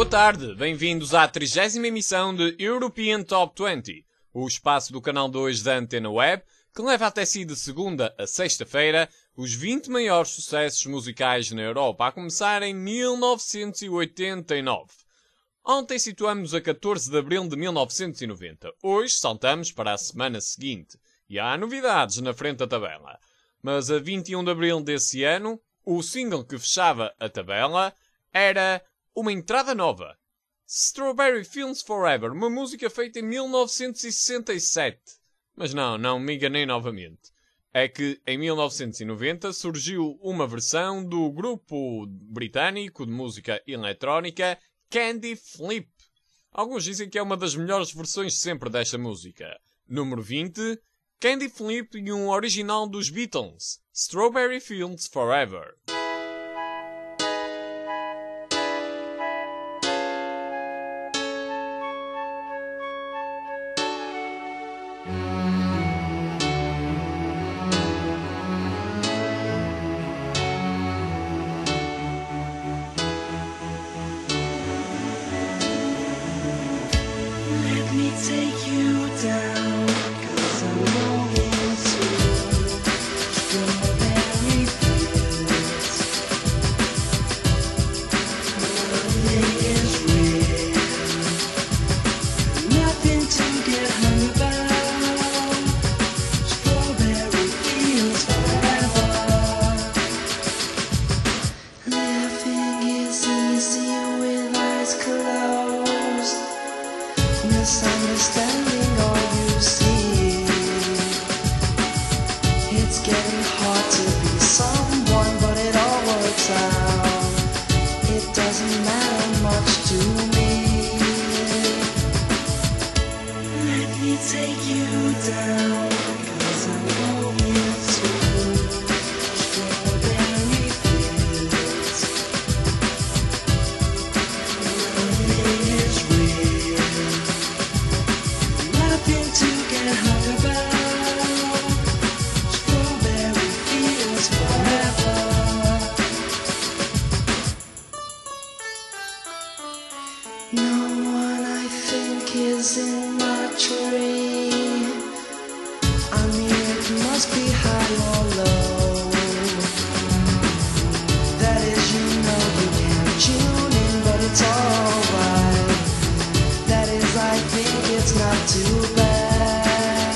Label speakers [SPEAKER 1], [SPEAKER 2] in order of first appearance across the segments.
[SPEAKER 1] tarde, bem-vindos à 30ª emissão de European Top 20, o espaço do canal 2 da Antena Web, que leva até si de segunda a sexta-feira os 20 maiores sucessos musicais na Europa, a começar em 1989. Ontem situamos a 14 de abril de 1990. Hoje saltamos para a semana seguinte e há novidades na frente da tabela. Mas a 21 de abril desse ano, o single que fechava a tabela era uma entrada nova. Strawberry Fields Forever, uma música feita em 1967. Mas não me enganei novamente. É que em 1990 surgiu uma versão do grupo britânico de música eletrónica Candy Flip. Alguns dizem que é uma das melhores versões sempre desta música. Número 20, Candy Flip e um original dos Beatles, Strawberry Fields Forever.
[SPEAKER 2] Take you down, 'cause I'm going to strawberry fields. Nothing is real, nothing to get hung about. Strawberry fields forever. Living is easy with eyes closed. Misunderstanding all you see. It's getting hard to be someone, but it all works out. It doesn't matter much to me. Let me take you down, 'cause I'm going to strawberry fields. Nothing is real, nothing to get hung about. Strawberry fields forever. No one I think is in my tree. I mean, it must be high or low. That is, you know you can't tune in, but it's alright. That is, I think it's not too bad.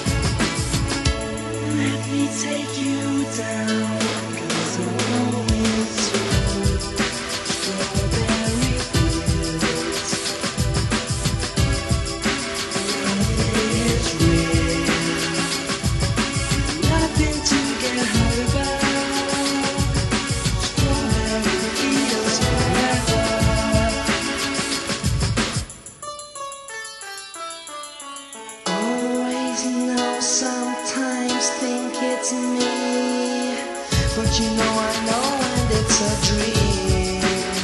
[SPEAKER 2] Let me take you down, 'cause I'm going to strawberry fields. Nothing is real, nothing to get hung about. Strawberry fields forever. Always know, sometimes think it's me, but you know I know and it's a dream.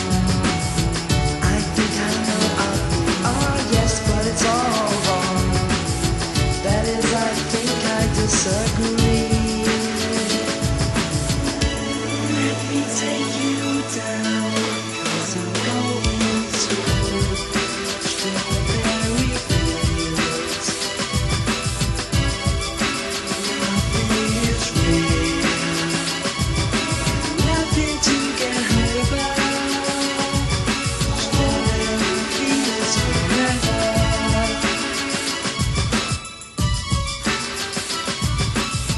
[SPEAKER 2] I think I know yes, but it's all wrong. That is, I think I disagree. Let me take you down, 'cause I'm going to strawberry fields. Nothing is real, nothing to get hung about. Strawberry fields forever.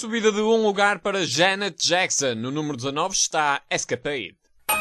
[SPEAKER 1] subida de um lugar para Janet Jackson. No número 19 está Escapade.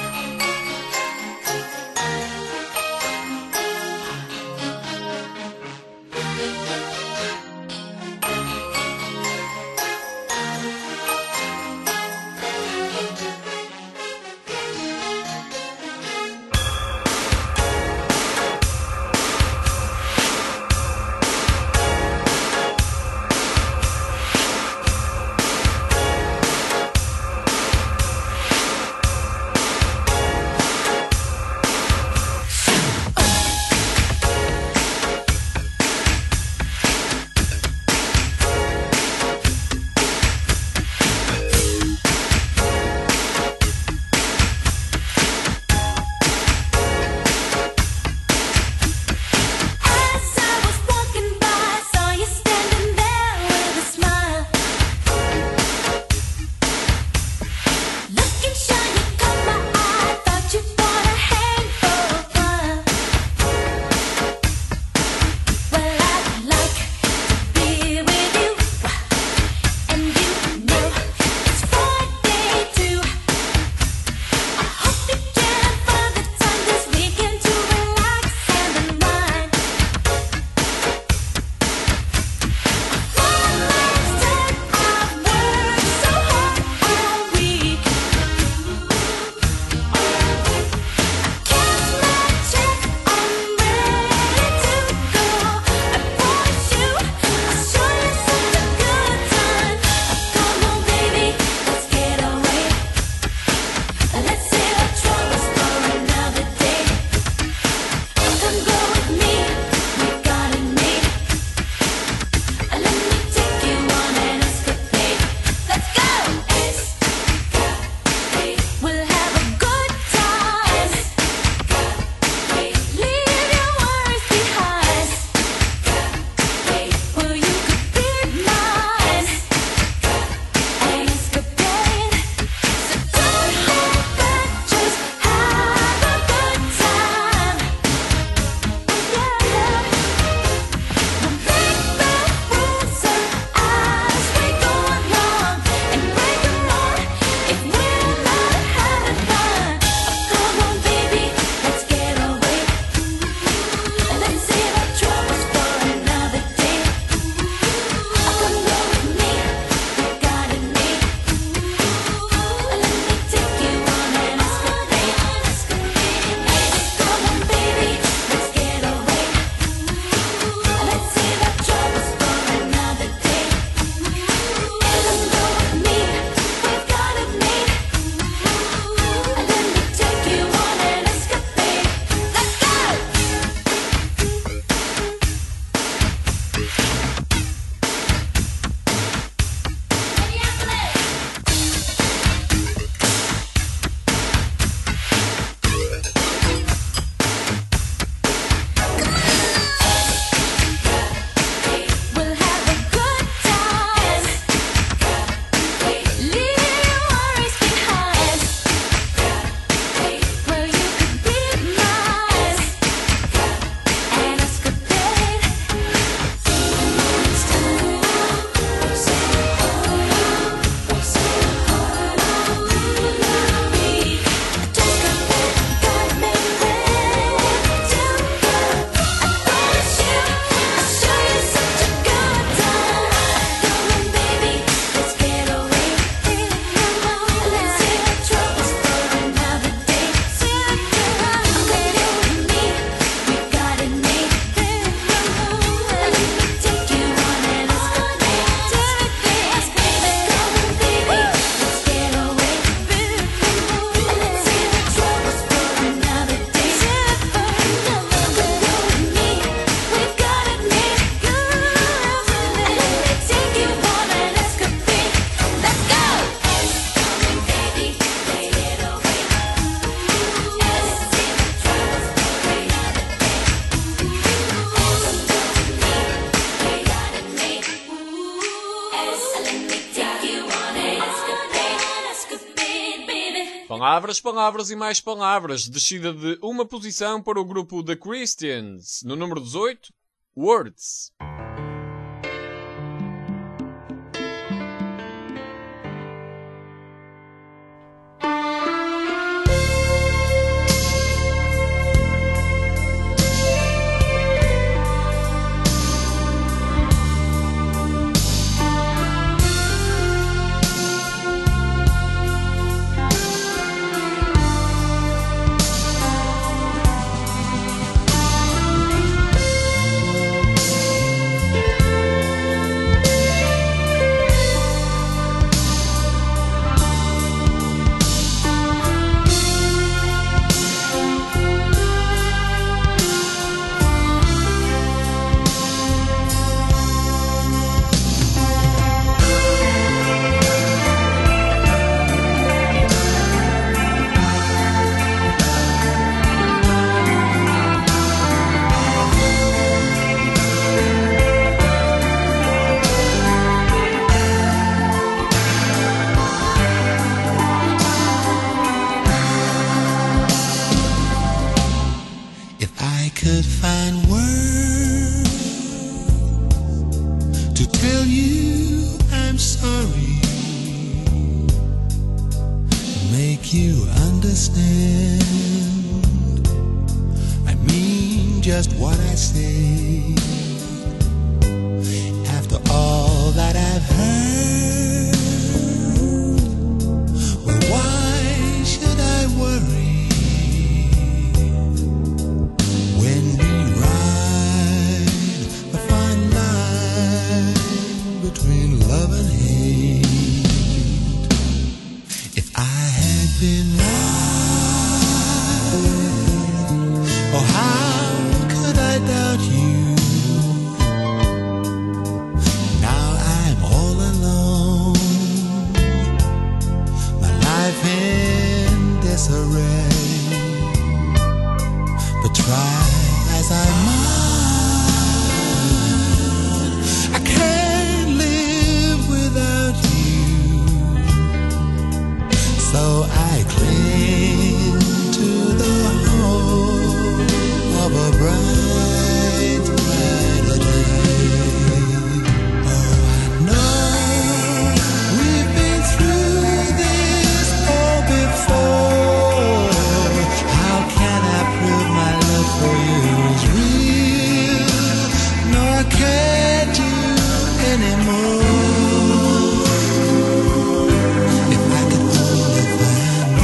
[SPEAKER 1] Palavras, palavras e mais palavras. Descida de uma posição para o grupo The Christians. No número 18, Words.
[SPEAKER 3] make you understand. I mean just what I say. After all that I've heard, well, why should I worry when we ride a fine line between love and hate? If I had been right, oh, how could I doubt you? In disarray, but try as I might, I can't live without you. So I cling to the hope of a bright, brighter day. Oh, I know we've been through this all before. How can I prove my love for you is real? No, I can't do anymore. If I could only find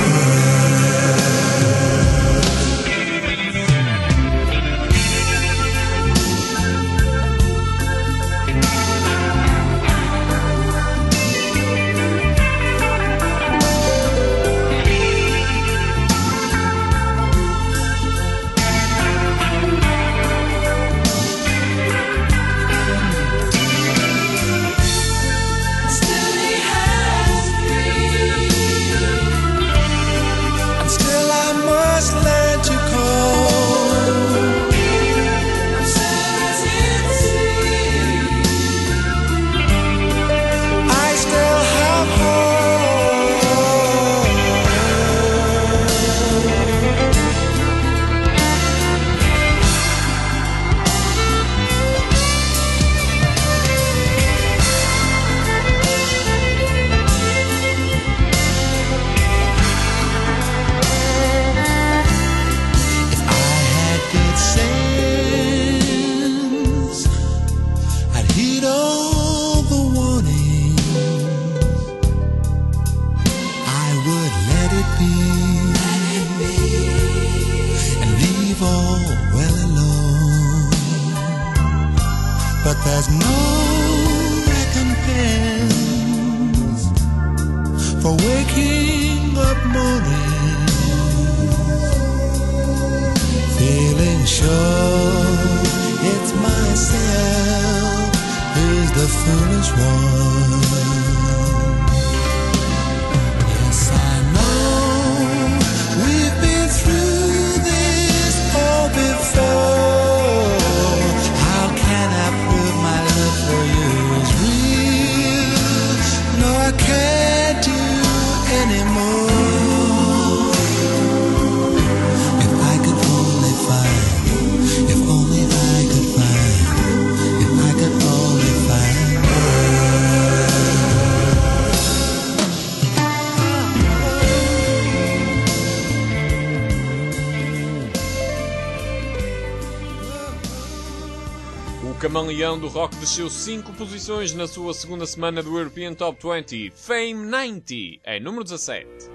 [SPEAKER 3] there's no recompense for waking up morning feeling sure it's myself who's the foolish one. Yes, I know we've been through this all before. I can't do anymore. If I could only find, if only I could find, if I could only find
[SPEAKER 1] O camaleão do rock desceu 5 posições na sua segunda semana do European Top 20. Fame 90 é número 17.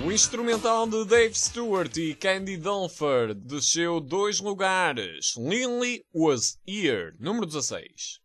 [SPEAKER 1] O instrumental de Dave Stewart e Candy Dulfer desceu 2 lugares. Lily Was Here, número 16.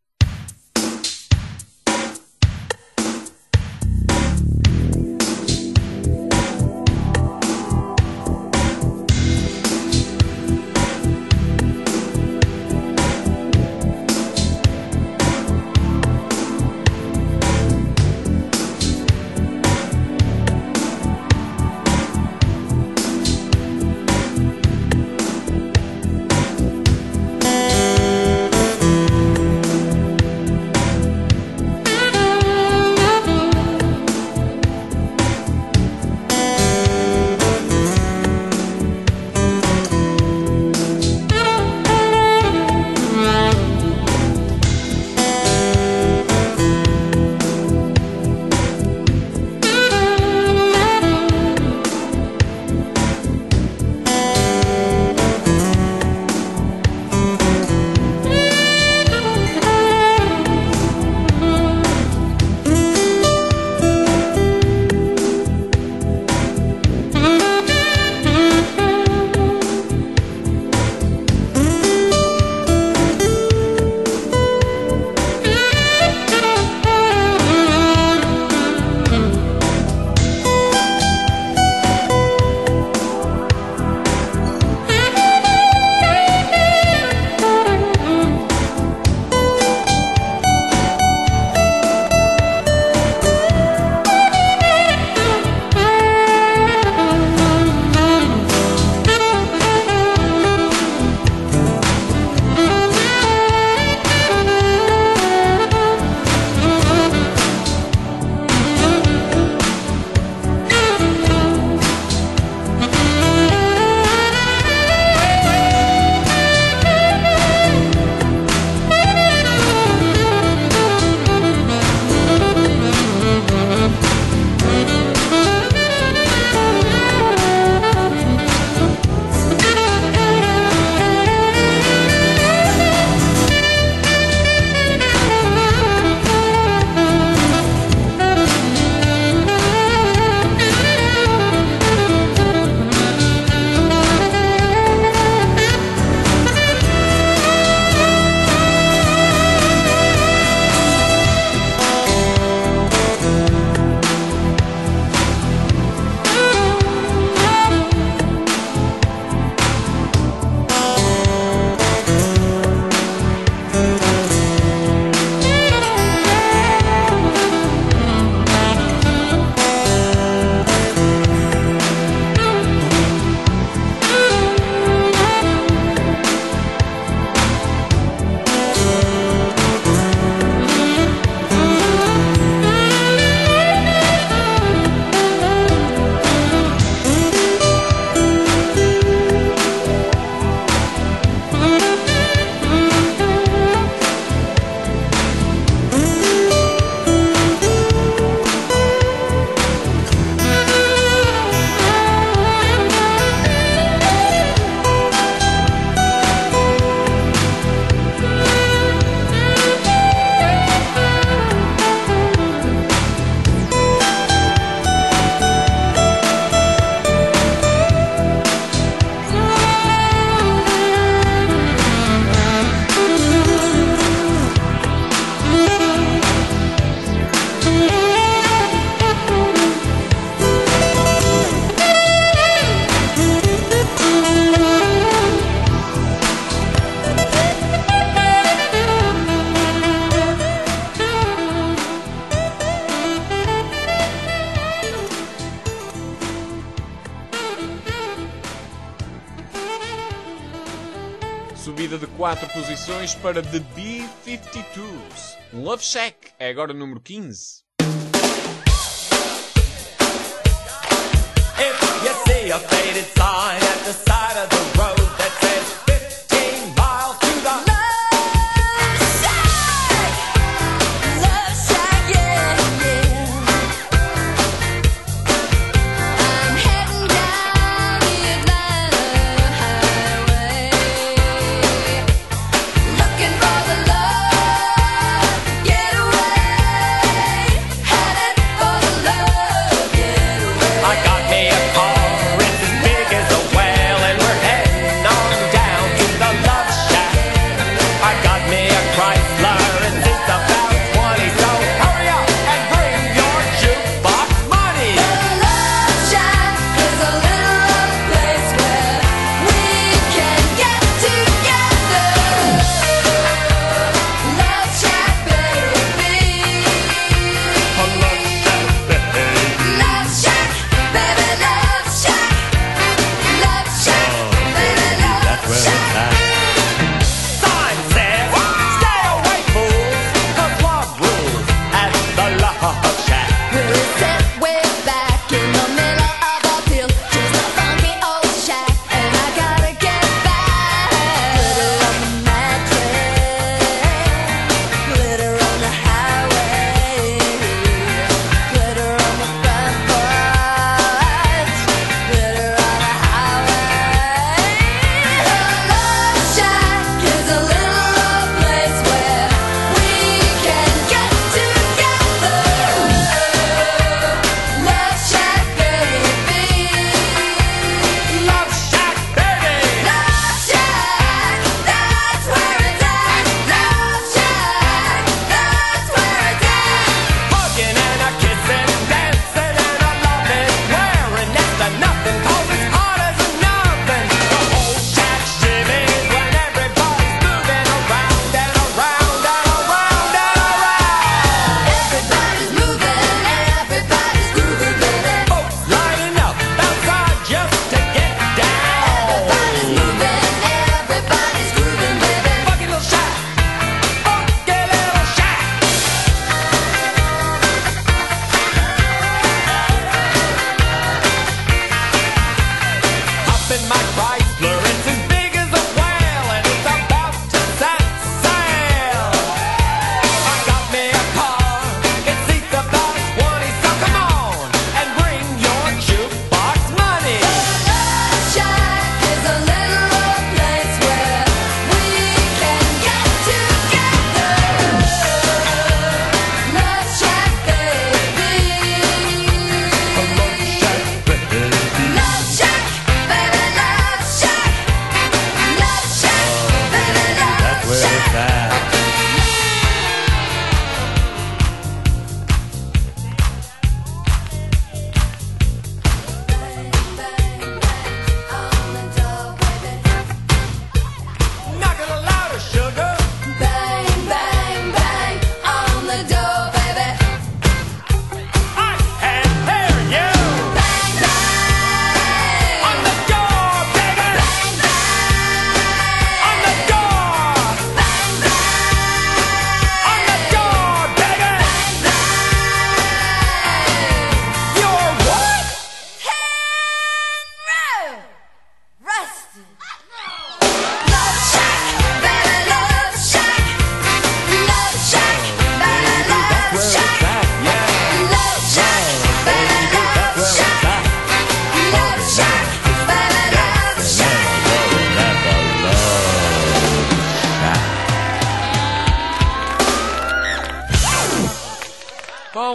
[SPEAKER 1] Subida de 4 posições para The B-52s. Love Shack é agora número 15.
[SPEAKER 4] If you see a faded sign at the side of the road that says 15 miles to the
[SPEAKER 5] Love Shack, yeah, yeah. I'm heading down the Atlanta highway, looking for the love getaway, headed for the love getaway.
[SPEAKER 4] I got me a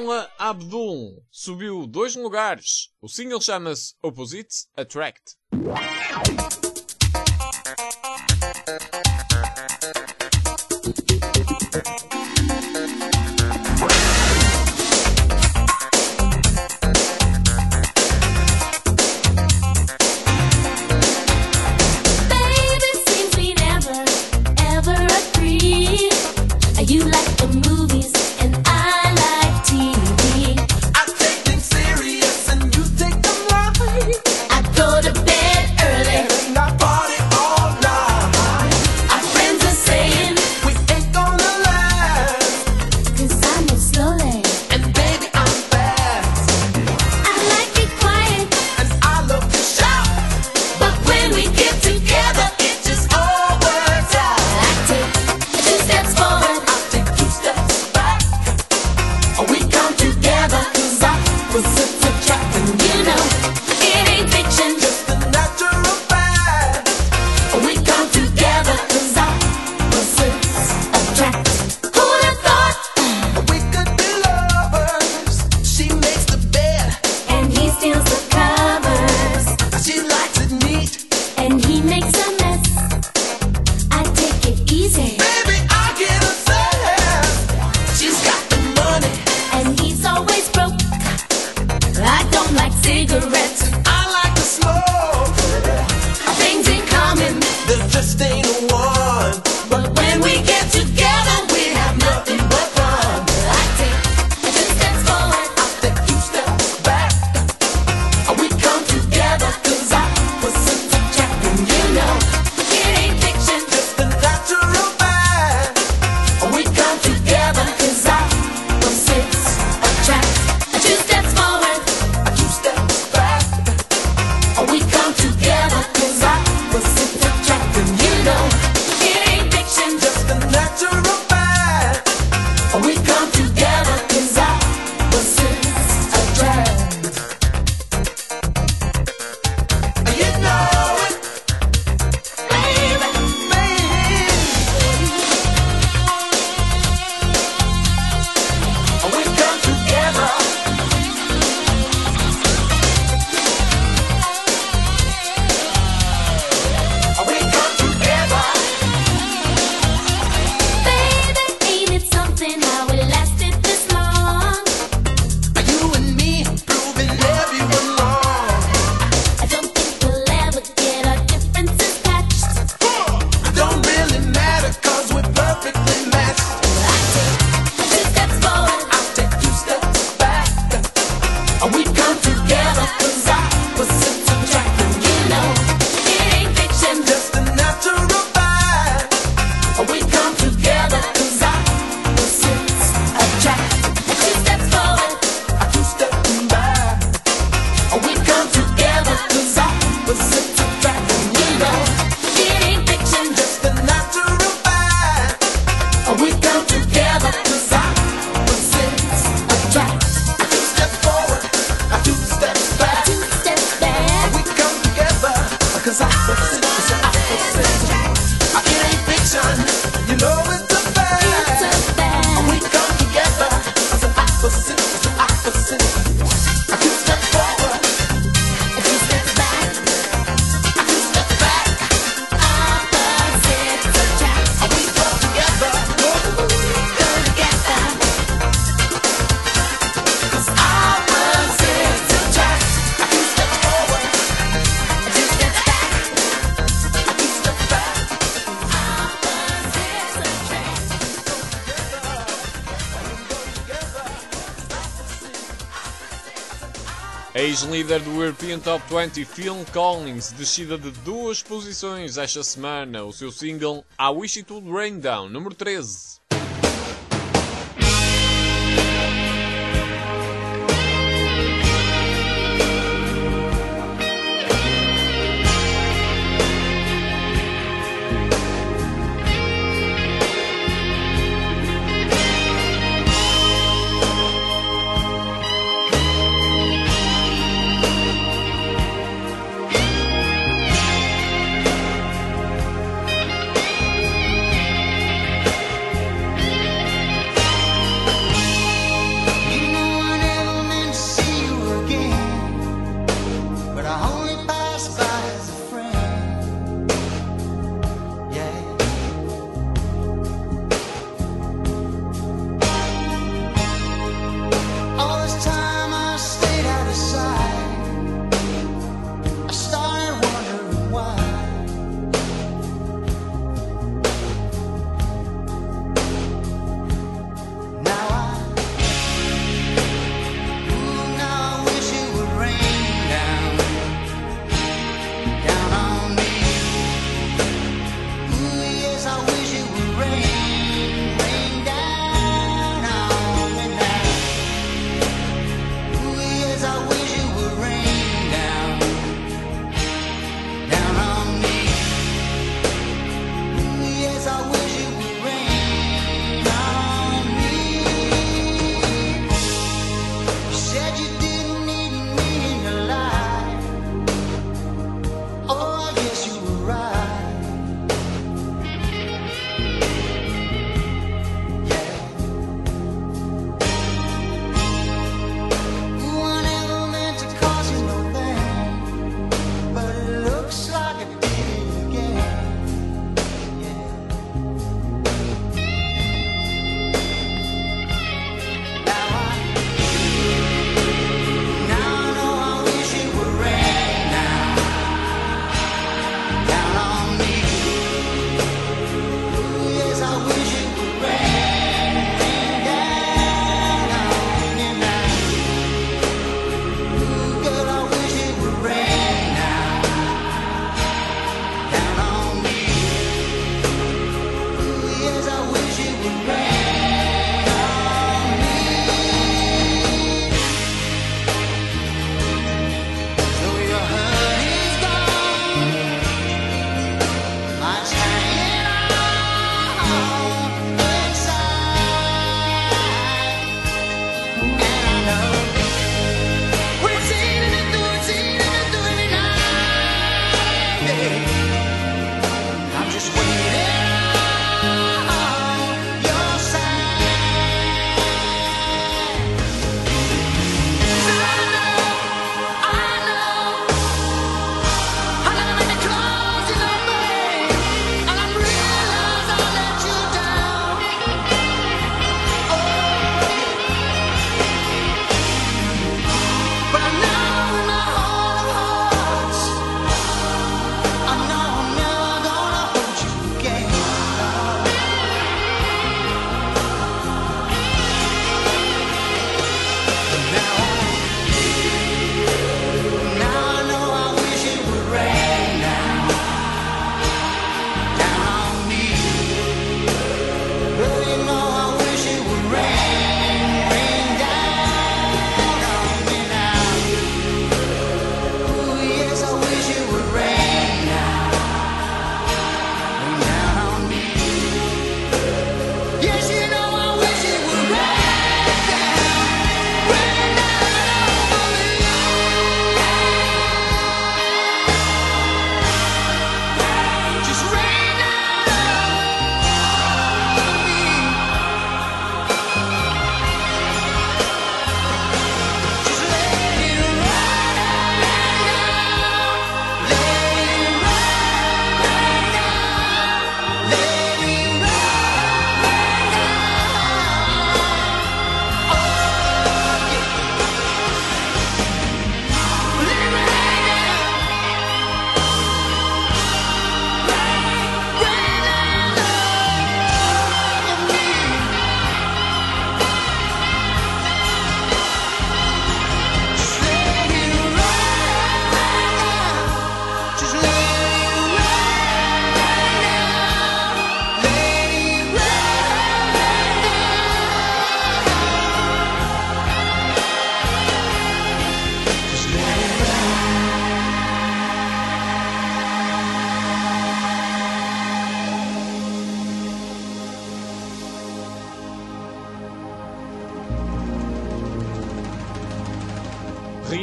[SPEAKER 1] Paula Abdul subiu 2 lugares. O single chama-se Opposites Attract.
[SPEAKER 5] Baby, seems we never, ever agree. You like the movies and I like TV.
[SPEAKER 3] I take things serious and you take them light.
[SPEAKER 5] I go to bed early.
[SPEAKER 3] And I party all night.
[SPEAKER 5] Our friends are saying,
[SPEAKER 3] We ain't gonna last.
[SPEAKER 5] 'cause I move slowly.
[SPEAKER 3] And baby, I'm fast.
[SPEAKER 5] I like it quiet,
[SPEAKER 3] And I love to shout.
[SPEAKER 5] but when we get together,
[SPEAKER 3] It just all works out.
[SPEAKER 5] I take 2 steps forward.
[SPEAKER 3] I take 2 steps back. We come together 'cause opposites attract. And
[SPEAKER 5] You know, it ain't fiction.
[SPEAKER 3] just the natural fact.
[SPEAKER 5] We come together 'cause opposites attract. Who'd have thought?
[SPEAKER 3] We could be lovers. She makes the bed.
[SPEAKER 5] And he steals the covers.
[SPEAKER 3] She likes it neat.
[SPEAKER 5] And he makes a mess. I take it easy.
[SPEAKER 3] Baby, I get obsessed. She's got the money.
[SPEAKER 5] And he's always broke. I don't like cigarettes.
[SPEAKER 3] I like to smoke.
[SPEAKER 5] Things in common.
[SPEAKER 3] There just ain't one.
[SPEAKER 5] But when we get together, we have nothing but fun. I take 2 steps forward.
[SPEAKER 3] Take 2 steps back. We come together 'cause opposites attract. And
[SPEAKER 5] You know, it ain't fiction.
[SPEAKER 3] just the natural fact.
[SPEAKER 5] We come together 'cause opposites attract. 2 steps forward.
[SPEAKER 3] 2 steps back.
[SPEAKER 5] We come together 'cause opposites attract. And you know, it ain't fiction.
[SPEAKER 3] Just the natural fact.
[SPEAKER 5] We come together 'cause opposites attract.
[SPEAKER 3] You know it,
[SPEAKER 5] Baby,
[SPEAKER 3] baby. We come together. We come together.
[SPEAKER 5] baby, ain't it something how it lasted this long?
[SPEAKER 3] You and me proving everyone wrong.
[SPEAKER 5] I don't think we'll ever get our differences patched.
[SPEAKER 3] Don't really matter 'cause we're perfectly matched.
[SPEAKER 5] I take 2 steps forward.
[SPEAKER 3] I take 2 steps back. We come together 'cause opposites attract. And
[SPEAKER 5] You know, it ain't fiction.
[SPEAKER 3] just the natural fact.
[SPEAKER 5] We come together 'cause opposites attract. 2 steps forward.
[SPEAKER 3] 2 steps back.
[SPEAKER 5] We come together 'cause opposites attract. And you know, it ain't fiction.
[SPEAKER 3] Just the natural fact.
[SPEAKER 5] We come together 'cause opposites attract.
[SPEAKER 3] 2 steps forward. 2 steps back.
[SPEAKER 5] 2 steps back.
[SPEAKER 3] We come together 'cause opposites attract. It ain't fiction. You know it's a fact.
[SPEAKER 5] It's a fact.
[SPEAKER 3] We come together 'cause opposites. 2 steps forward.
[SPEAKER 5] 2 steps back.
[SPEAKER 3] 2 steps back.
[SPEAKER 5] Opposites attract.
[SPEAKER 3] We come together.
[SPEAKER 5] Go together.
[SPEAKER 3] 'Cause opposites attract. 2 steps forward.
[SPEAKER 5] 2 steps back.
[SPEAKER 3] 2 steps back.
[SPEAKER 5] Opposites attract.
[SPEAKER 1] Ex-líder do European Top 20, Phil Collins, descida de 2 posições esta semana. O seu single I Wish It Would Rain Down, número 13.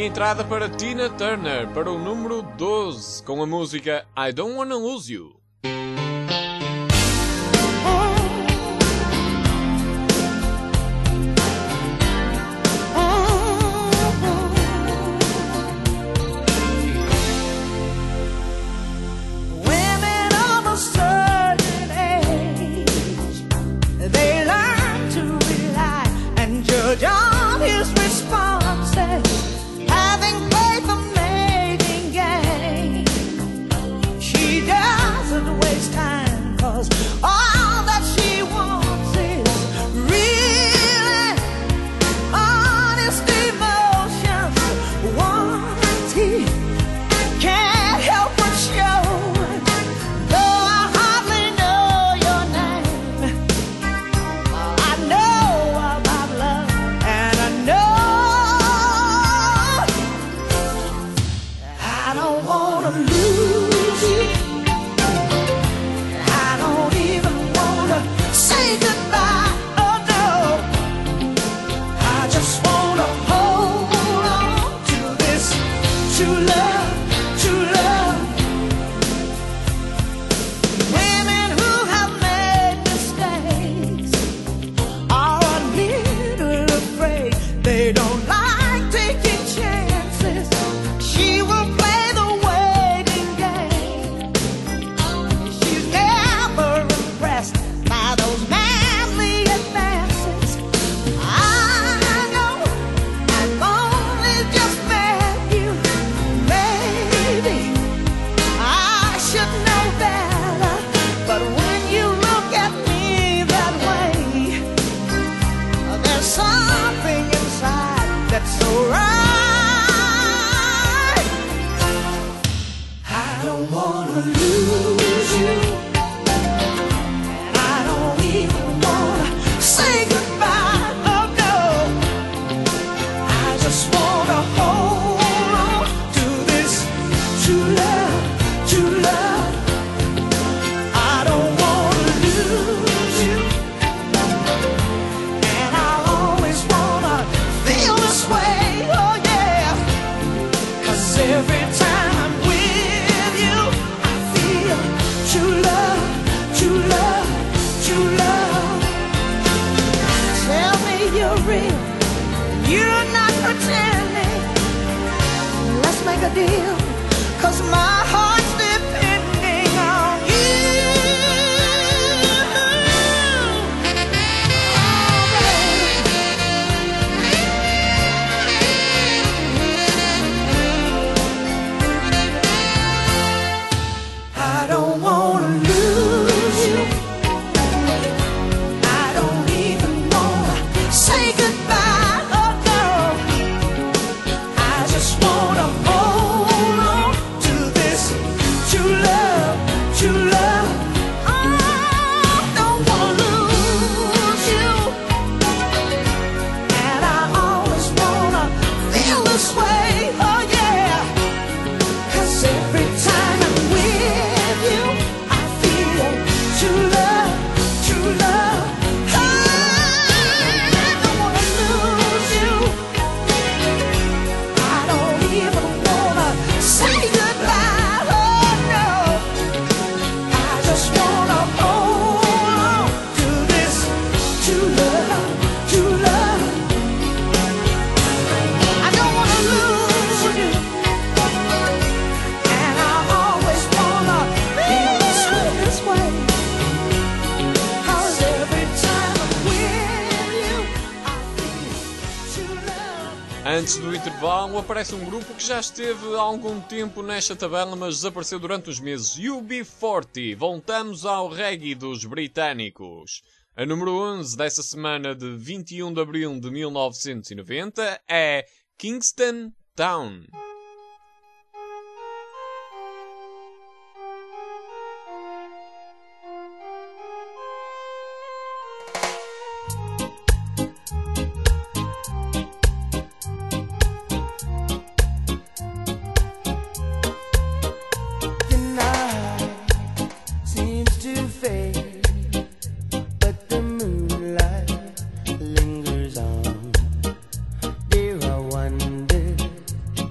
[SPEAKER 1] E entrada para Tina Turner, para o número 12, com a música I Don't Wanna Lose You.
[SPEAKER 2] Women of a certain age, they learn to rely and judge on his responses, having faith of making gain. She doesn't waste time, 'cause all that she wants is real honest emotions. Once he can't help but show, though I hardly know your name, I know about love, and I know I don't wanna lose you. I don't even wanna say goodbye, oh no. I just wanna hold on to this true love, true love. Women who have made mistakes are a little afraid. They don't like taking chances. She will play the waiting game. She's never impressed by those manly advances. I know I've only just met you. Maybe I should know better, but when you look at me that way, there's something inside that's so right. I don't wanna lose you, and I don't even wanna say goodbye, oh no. I just wanna hold on to this true love, true love. I don't wanna lose you, and I always wanna feel this way, oh yeah. 'Cause every time I'm with you, I feel true love, true love, true love. Tell me you're real, you're not pretending. Let's make a deal, 'cause my heart's depending on you. I don't wanna lose you. I don't even wanna say goodbye, oh no. I just wanna hold on to this true love, true love. I don't wanna lose you, and I always wanna feel this way, oh yeah. 'Cause every time I'm with you, I feel true love, true love. I don't wanna lose you. I don't even wanna say goodbye, oh no. I just wanna hold on to this true love, true love. I don't wanna lose you, and I always wanna feel this way. 'Cause every time I'm with you, I feel true love.
[SPEAKER 1] Antes do intervalo, aparece um grupo que já esteve há algum tempo nesta tabela, mas desapareceu durante os meses. UB40. Voltamos ao reggae dos britânicos. A número 11 dessa semana de 21 de abril de 1990 é Kingston Town.
[SPEAKER 2] The night seems to fade, but the moonlight lingers on. Dear, I wonder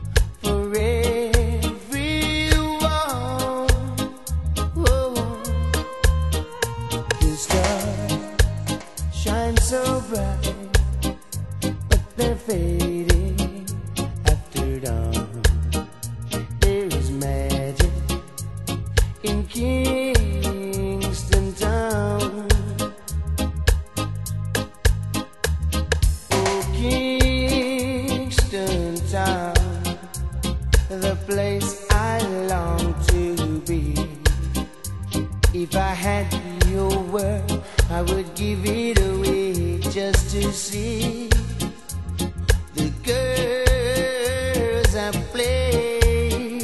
[SPEAKER 2] the place I long to be. If I had your word, I would give it away just to see the girls I play.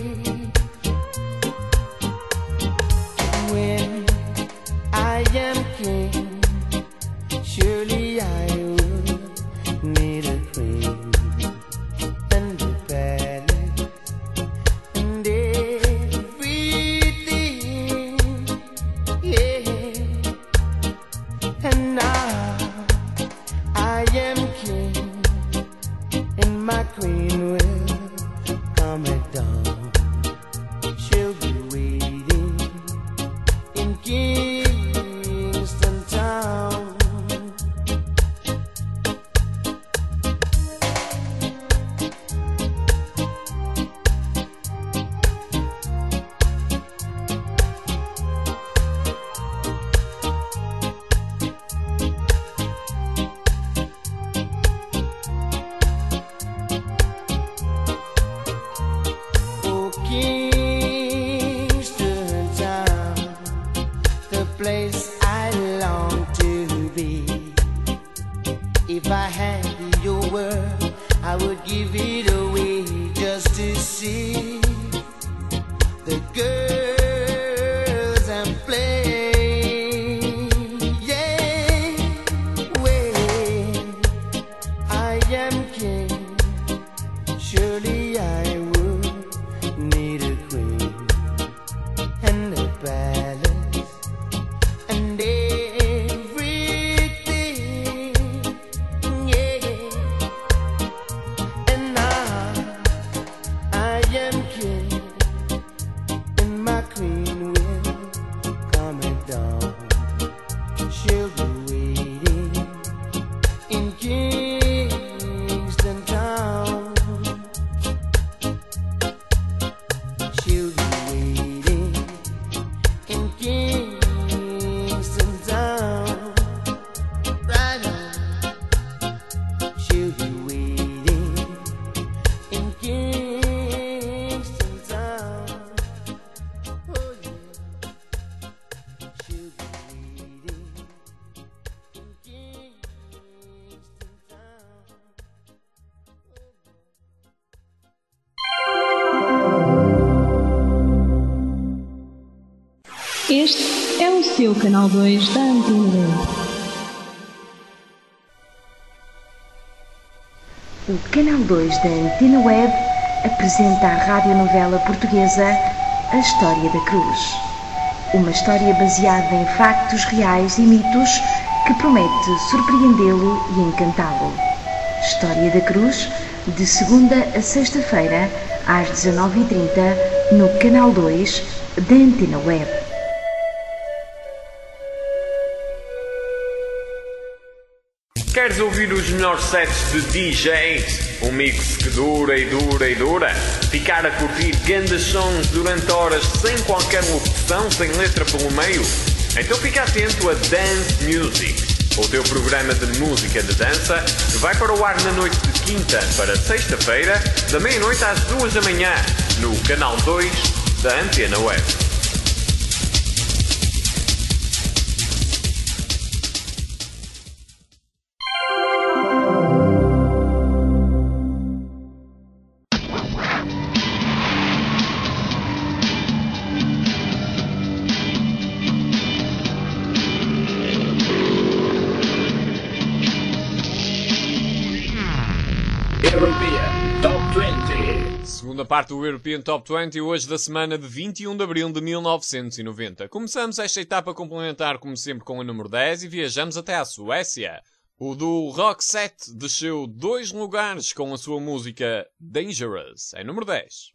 [SPEAKER 2] When I am king, surely I would need a queen and a palace and everything, yeah. And now I am king, and my queen will come at dawn. She'll be waiting in Kingston Town. Oh, Kingston Town, the place I long to be. If I had your word, I would give it away just to see the girls and play. Yeah, when I am king, surely I would need a queen and a palace and everything, yeah. And now I am king, and my queen will come at dawn. She'll be waiting in Kingston Town. She'll be waiting in Kingston Town. Right on. She'll be waiting in Kingston Town. Oh yeah. She'll be waiting in Kingston Town.
[SPEAKER 6] Este é o seu canal 2 da Antena 2.
[SPEAKER 7] O Canal 2 da Antena Web apresenta à radionovela portuguesa A História da Cruz. Uma história baseada em factos reais e mitos que promete surpreendê-lo e encantá-lo. História da Cruz, de segunda a sexta-feira, às 19h30, no Canal 2 da Antena Web.
[SPEAKER 1] Queres ouvir os melhores sets de DJs? Um mix que dura e dura e dura? Ficar a curtir grandes sons durante horas sem qualquer locução, sem letra pelo meio? Então fica atento a Dance Music, o teu programa de música de dança, que vai para o ar na noite de quinta para sexta-feira, da meia-noite às 2 da manhã, no Canal 2 da Antena Web.
[SPEAKER 8] European Top 20.
[SPEAKER 1] Segunda parte do European Top 20, hoje da semana de 21 de abril de 1990. Começamos esta etapa complementar, como sempre, com a número 10 e viajamos até à Suécia. O do Roxette desceu 2 lugares com a sua música Dangerous, em número 10.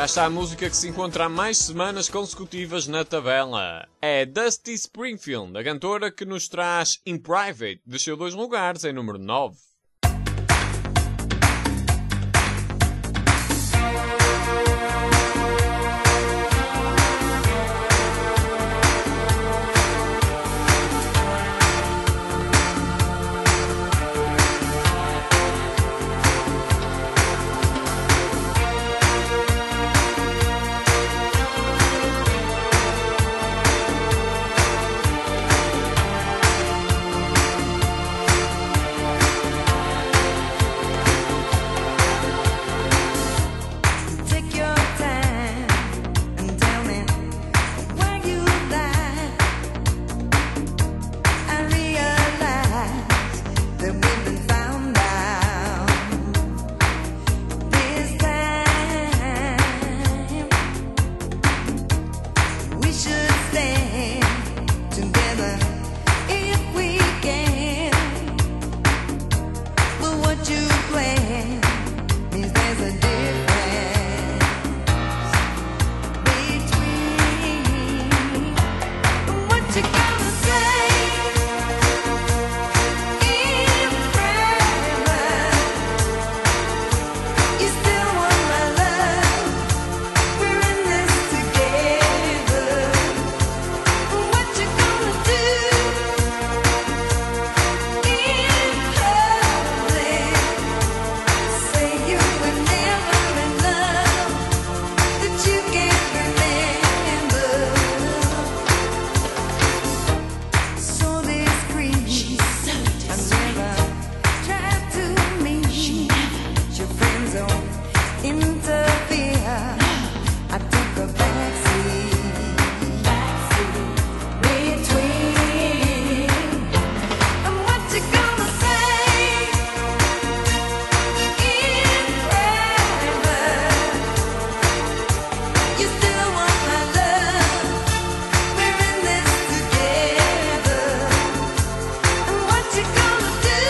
[SPEAKER 1] está a música que se encontra há mais semanas consecutivas na tabela. É Dusty Springfield, a cantora que nos traz In Private, desceu 2 lugares em número 9.
[SPEAKER 2] Take your time and tell me where you lie. I realize that we've been found out. This time we should stand together if we can. But what you plan means there's a difference between what you gonna say in private. You still want my love. We're in this together. What you gonna do in public? Say you were never in love, that you can't remember. So discreet, I never tried to meet. Your friends don't interfere. I took a backseat between. And what you gonna say in private? You still want my love. We're in this together. And what you gonna do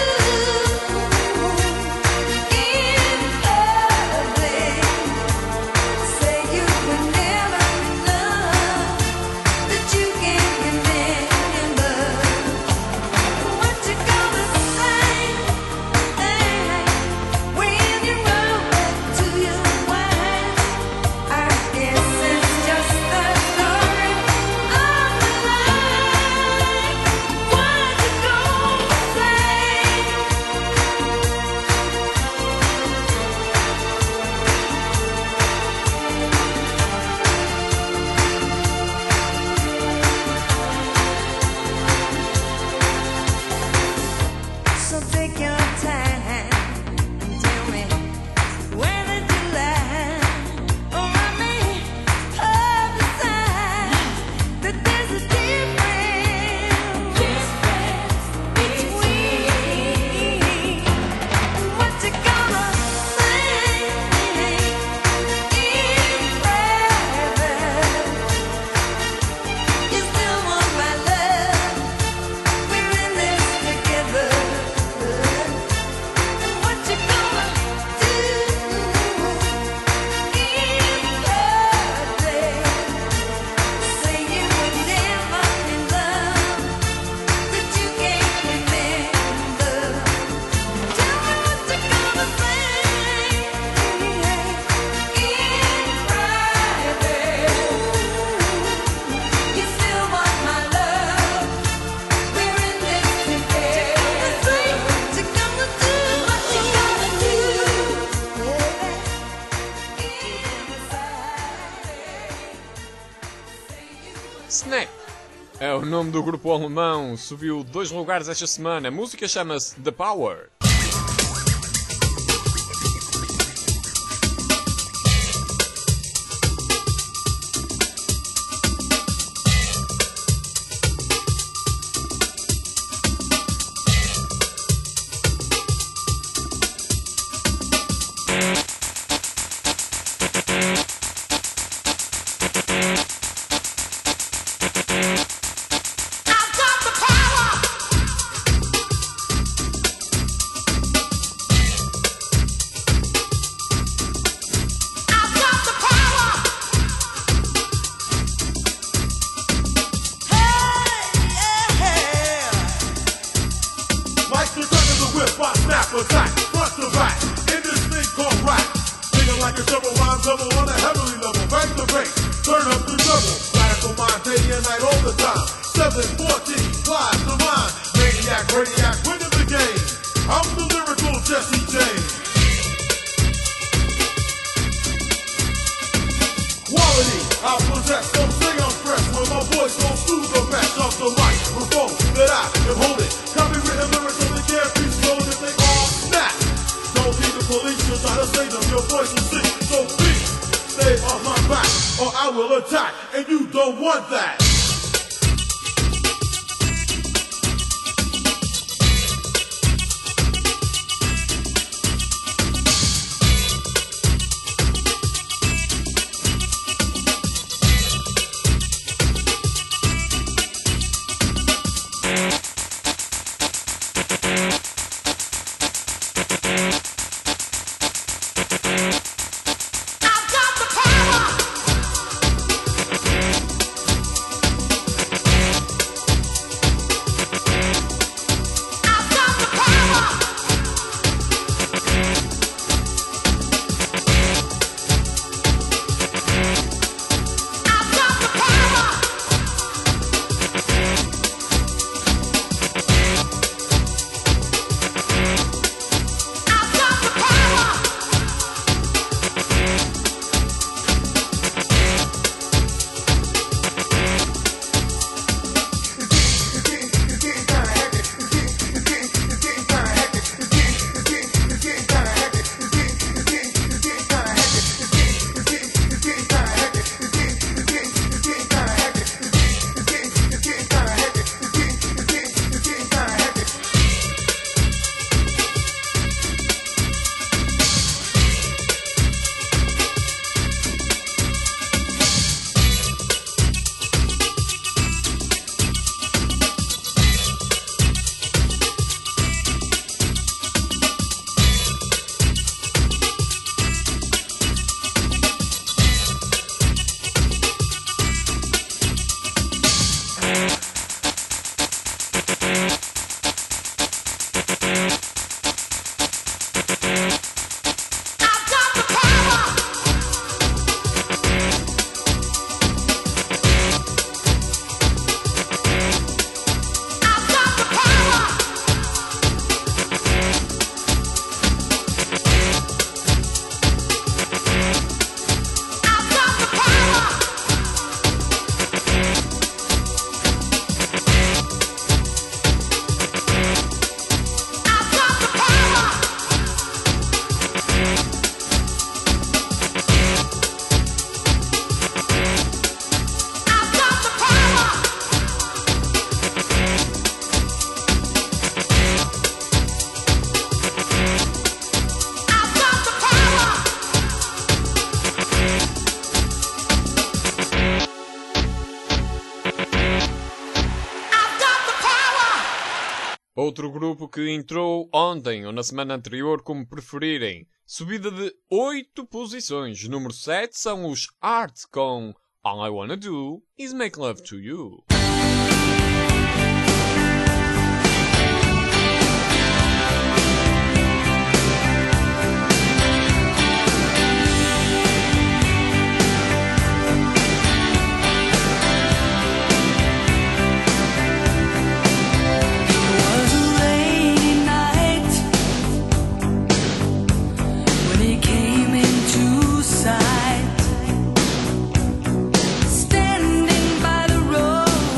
[SPEAKER 2] in public? Say you were never in love, that you can't remember. What you gonna say when you run back to your wife? I guess it's just the story of my life. What you gonna say? So take your time and tell me where did you lie? Or I may have decided that there's a difference between what you gonna say in private. You still want my love. We're in this together. And what you gonna do in public? Say you were never in love, that you can't remember. Tell me what you gonna say in private. You still want my love. We're in this together. What you gonna do? What you gonna do?
[SPEAKER 1] Snap é o nome do grupo alemão, subiu 2 lugares esta semana. A música chama-se The Power.
[SPEAKER 2] I've got the power.
[SPEAKER 9] attack, front to back, in this thing called rap. Thinking like a shovel, rhyme double on a heavily level. Back to bass, turn up the double. Radical mind, day and night, all the time. 714, flies the mind. Maniac, radiac, winning the game. I'm the lyrical Jesse James. Quality, I possess, don't say I'm fresh. When my voice goes through the match of the microphone that I am holding. Copywritten lyrics on the can't be stolen if they all snap. Don't need the police to try to save them, your voice is sick. So please, stay off my back, or I will attack, and you don't want that.
[SPEAKER 1] Outro grupo que entrou ontem ou na semana anterior, como preferirem. Subida de 8 posições. Número 7 são os Art com All I Wanna Do Is Make Love To You.
[SPEAKER 2] Standing by the road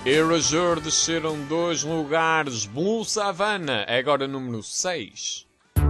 [SPEAKER 1] Erasure desceram 2 lugares. Blue Savannah é agora número 6.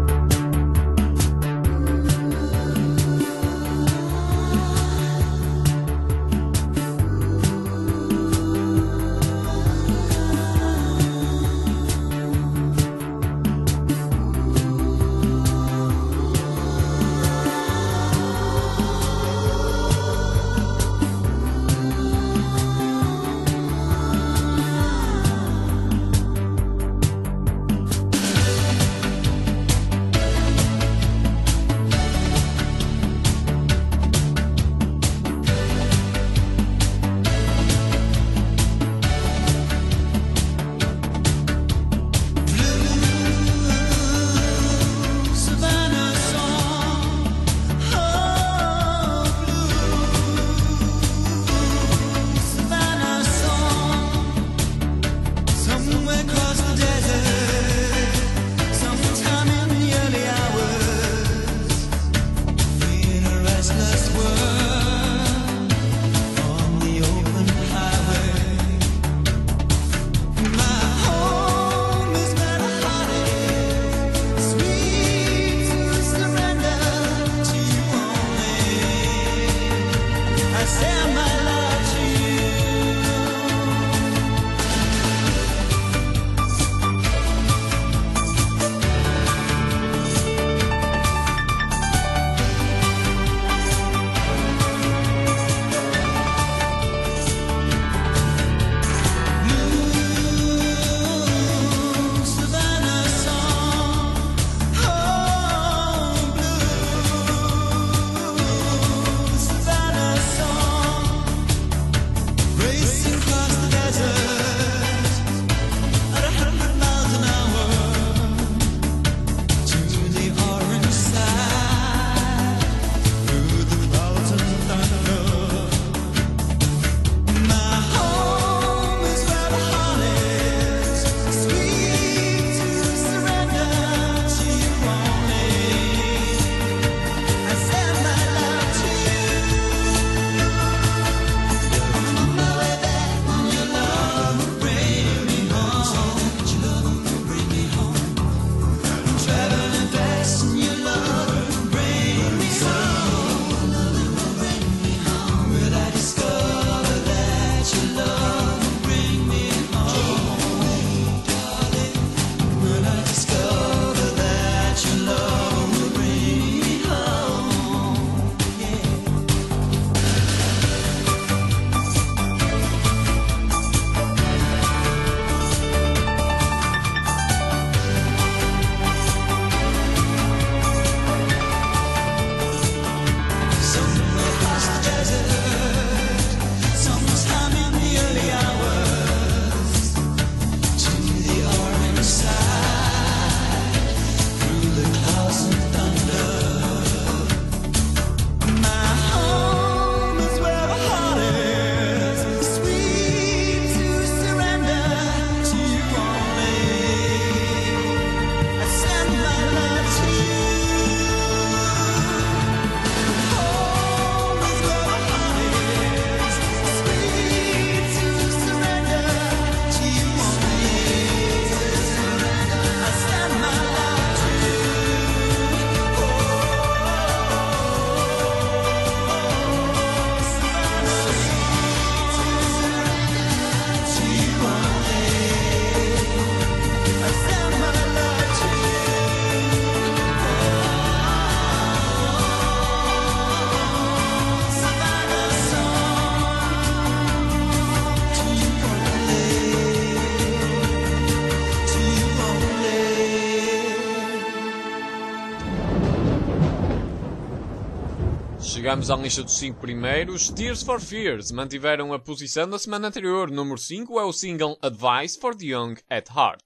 [SPEAKER 1] Chegamos à lista dos 5 primeiros. Tears for Fears mantiveram a posição da semana anterior. Número 5 é o single Advice for the Young at Heart.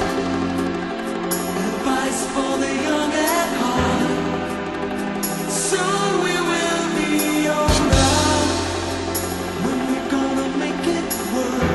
[SPEAKER 2] Advice for the young at heart. Soon we will be alright. When we're gonna make it work.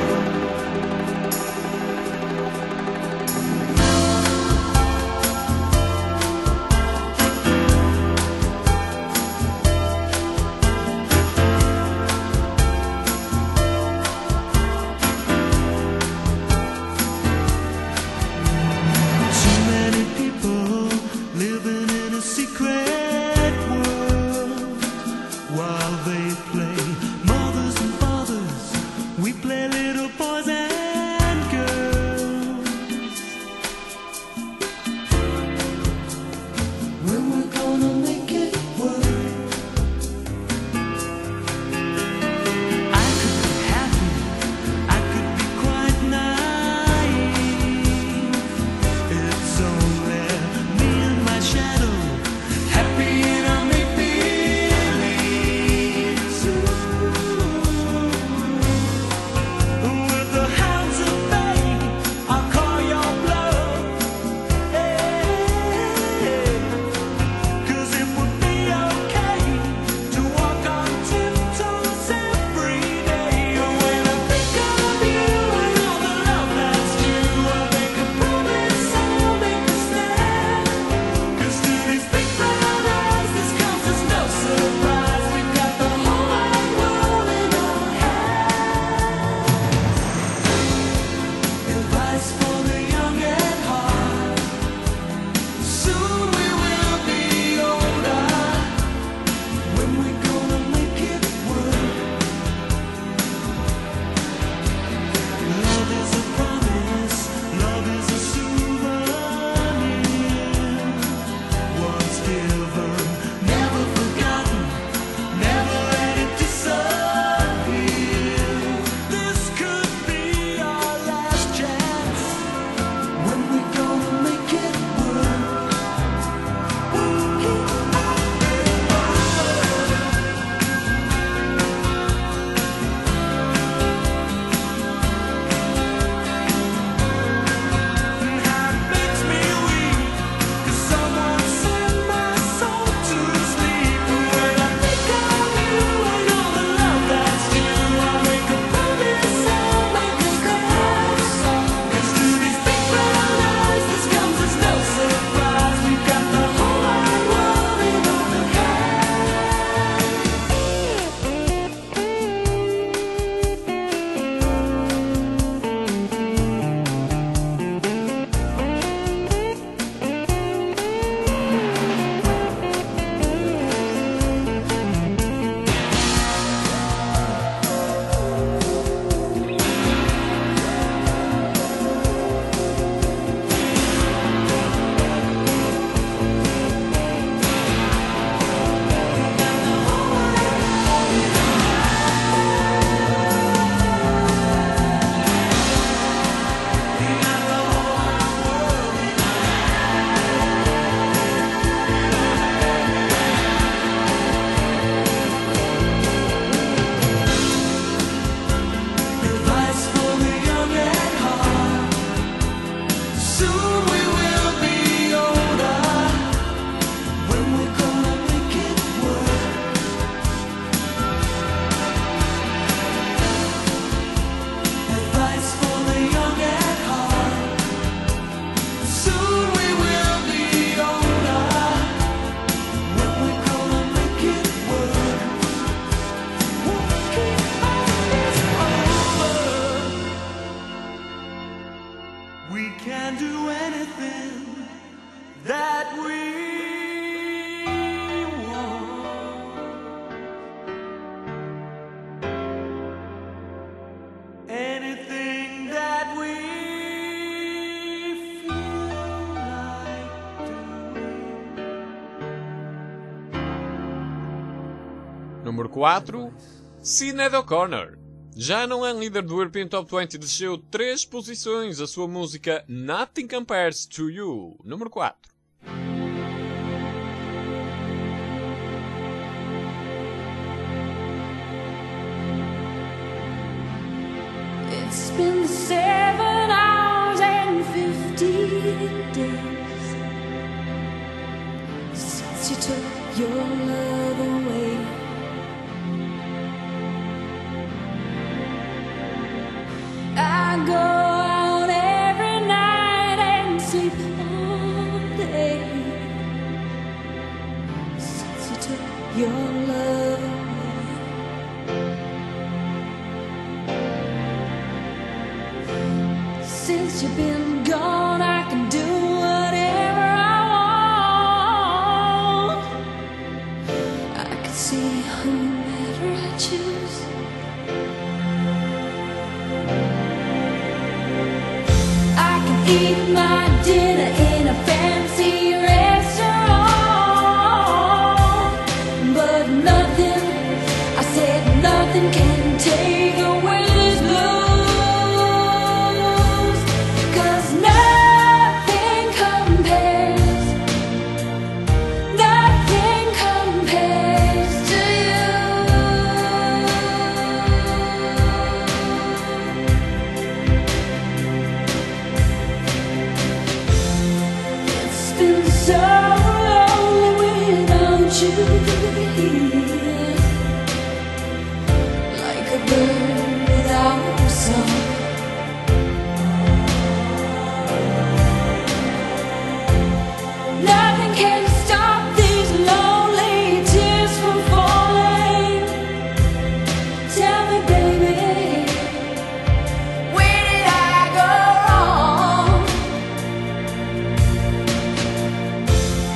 [SPEAKER 2] Soon we will be older. When we're gonna make it work? Advice for the young at heart. Soon we will be older. When we're gonna make it work? Won't keep on this over. We can do anything that we want. Anything that we feel like doing.
[SPEAKER 1] Número 4. Sinéad O'Connor. Já não é líder do European Top 20, desceu 3 posições a sua música Nothing Compares to You. Número 4.
[SPEAKER 5] It's been 7 hours and 15 days since you took your love away. I go out every night and sleep all day since you took your love away. Since you've been gone, I can do whatever I want. I can see whomever I choose. I can eat my dinner in a fancy restaurant, but nothing, I said nothing can take away this blues. 'Cause nothing compares to you. It's been so lonely without you here, like a bird without a song. Nothing can stop these lonely tears from falling. Tell me, baby, where did I go wrong?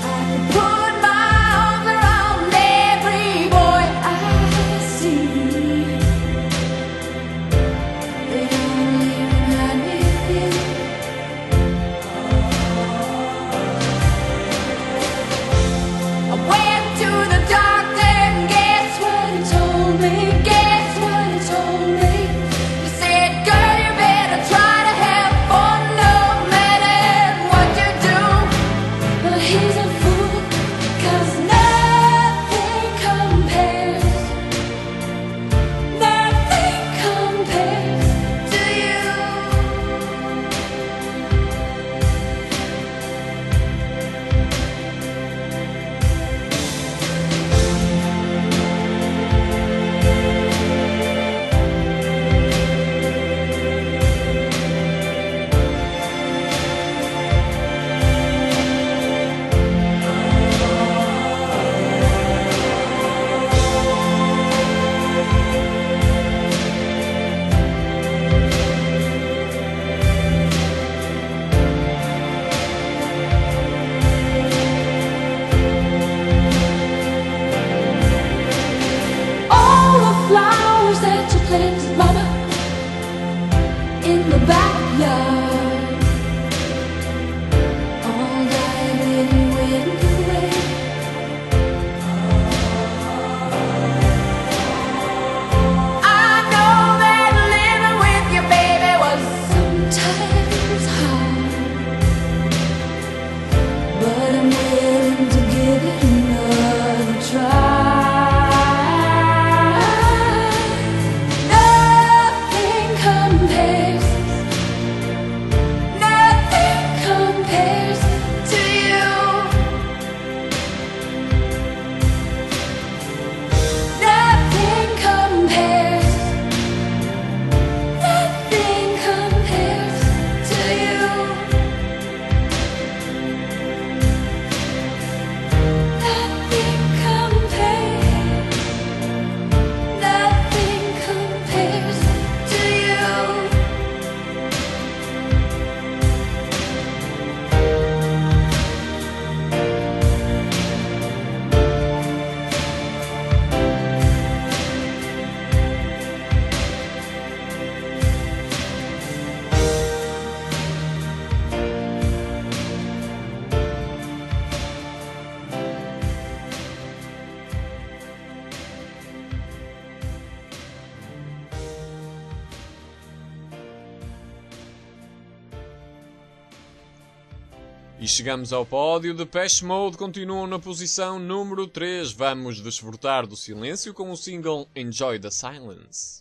[SPEAKER 1] E chegamos ao pódio. Depeche Mode continuam na posição número 3. Vamos desfrutar do silêncio com o single Enjoy the Silence.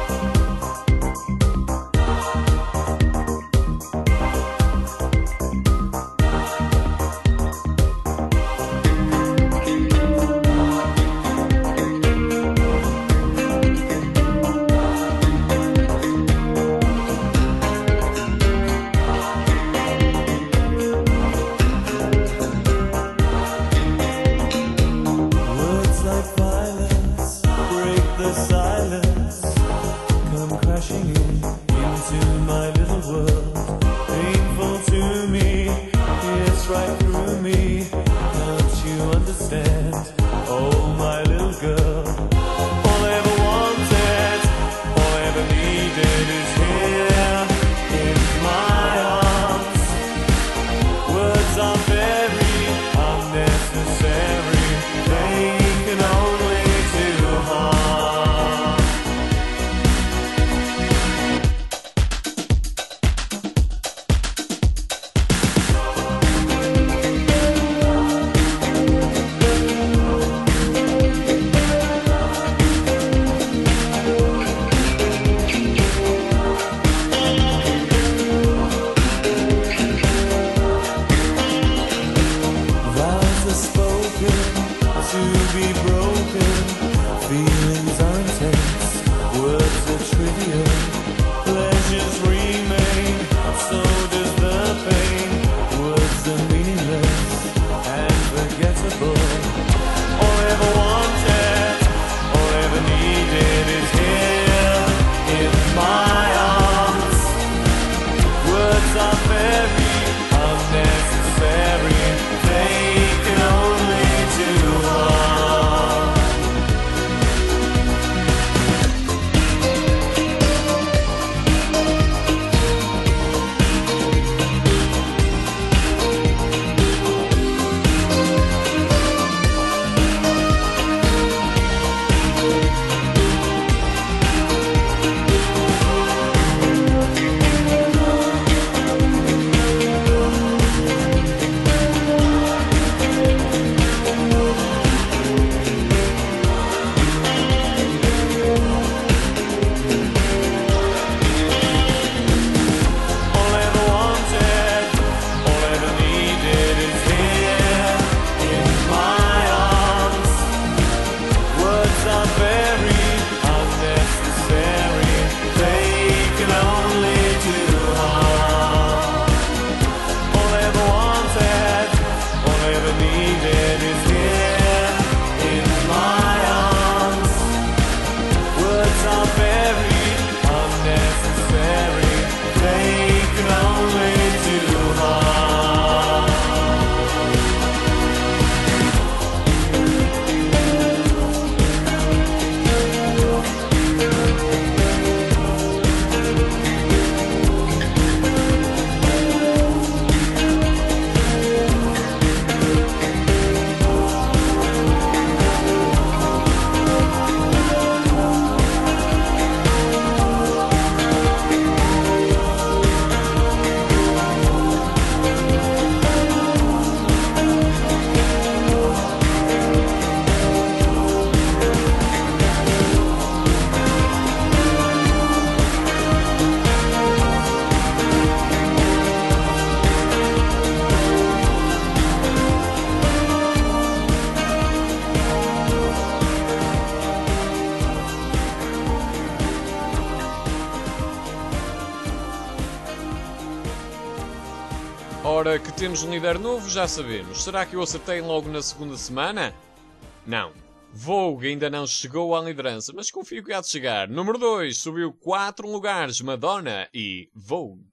[SPEAKER 1] Ora, que temos um líder novo, já sabemos. Será que eu acertei logo na segunda semana? Não. Vogue ainda não chegou à liderança, mas confio que há de chegar. Número 2, subiu 4 lugares, Madonna e Vogue.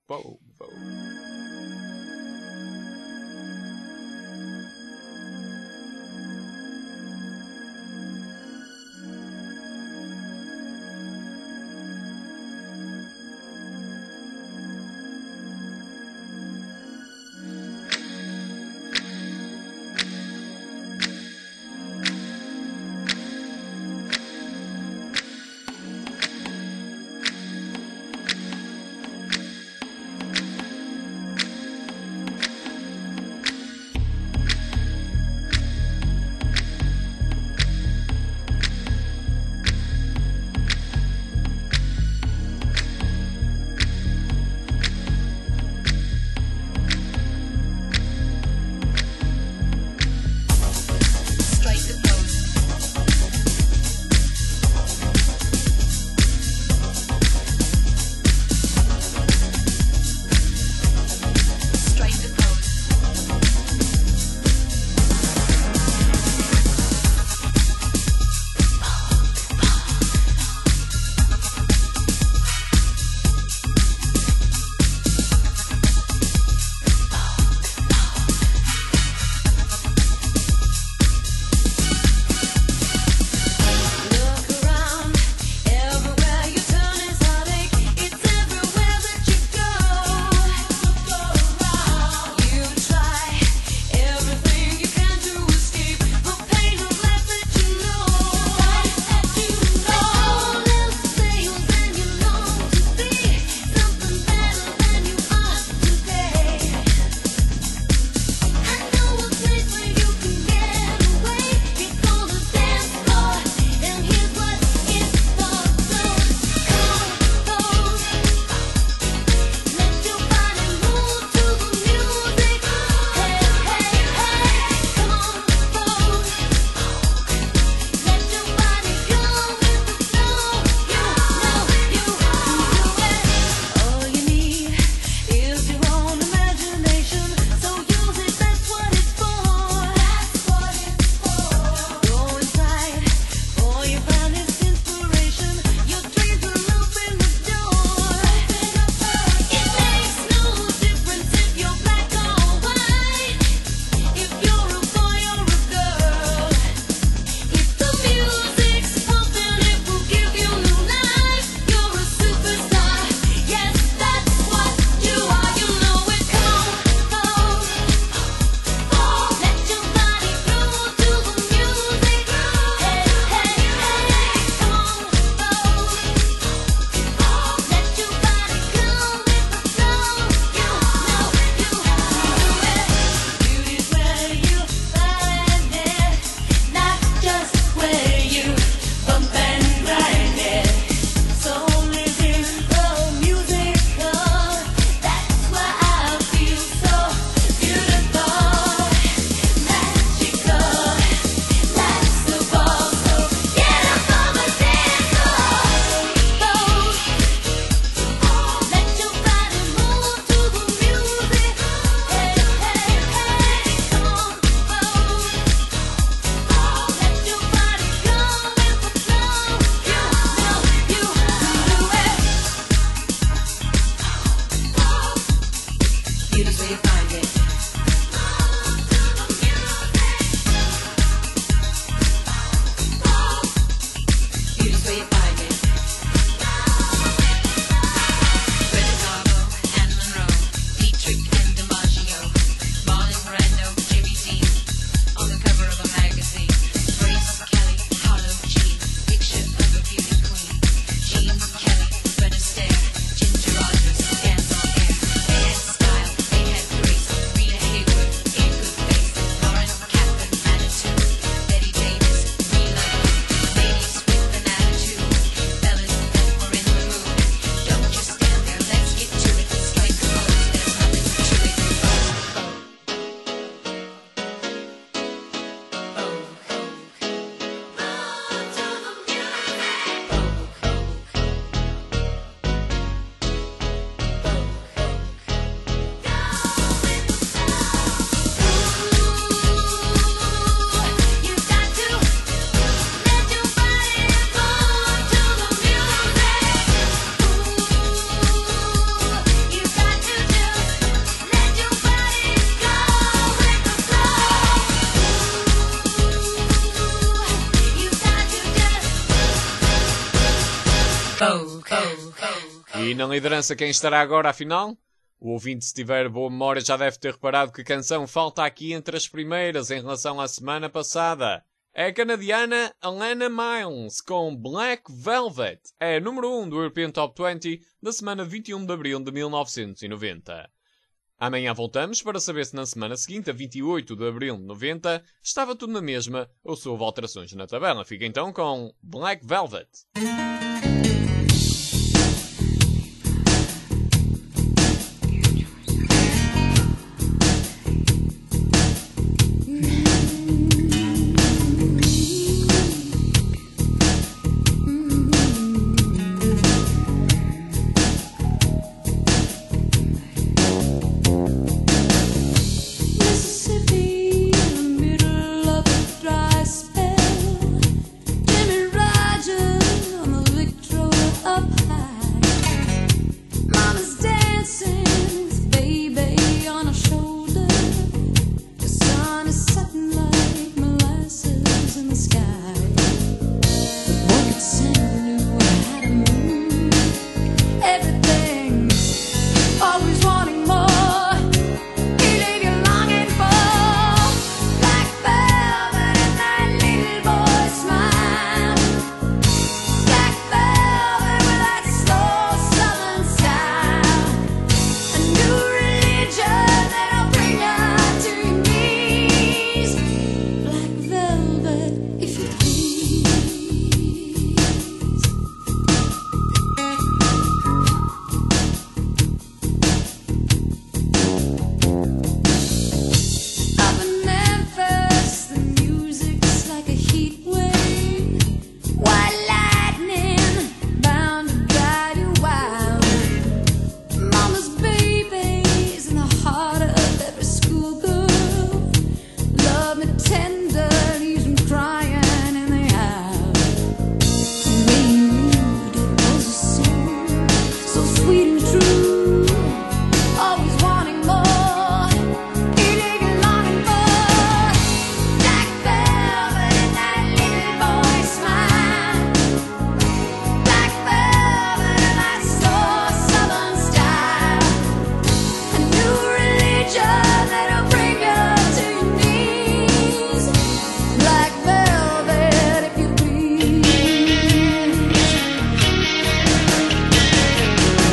[SPEAKER 1] E na liderança quem estará agora afinal? O ouvinte, se tiver boa memória, já deve ter reparado que a canção falta aqui entre as primeiras em relação à semana passada. É a canadiana Alana Miles com Black Velvet. É a número 1 do European Top 20 da semana 21 de abril de 1990. Amanhã voltamos para saber se na semana seguinte, a 28 de abril de 90, estava tudo na mesma ou se houve alterações na tabela. Fica então com Black Velvet.
[SPEAKER 2] Mississippi, in the middle of a dry spell. Jimmy Rogers on the Victrola up high. Mama's dancing, with baby on her shoulder. The sun is setting like molasses in the sky. The boy could sing knew how to move everything, always wanting more.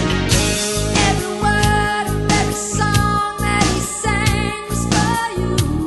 [SPEAKER 2] Every word of every song that he sang was for you.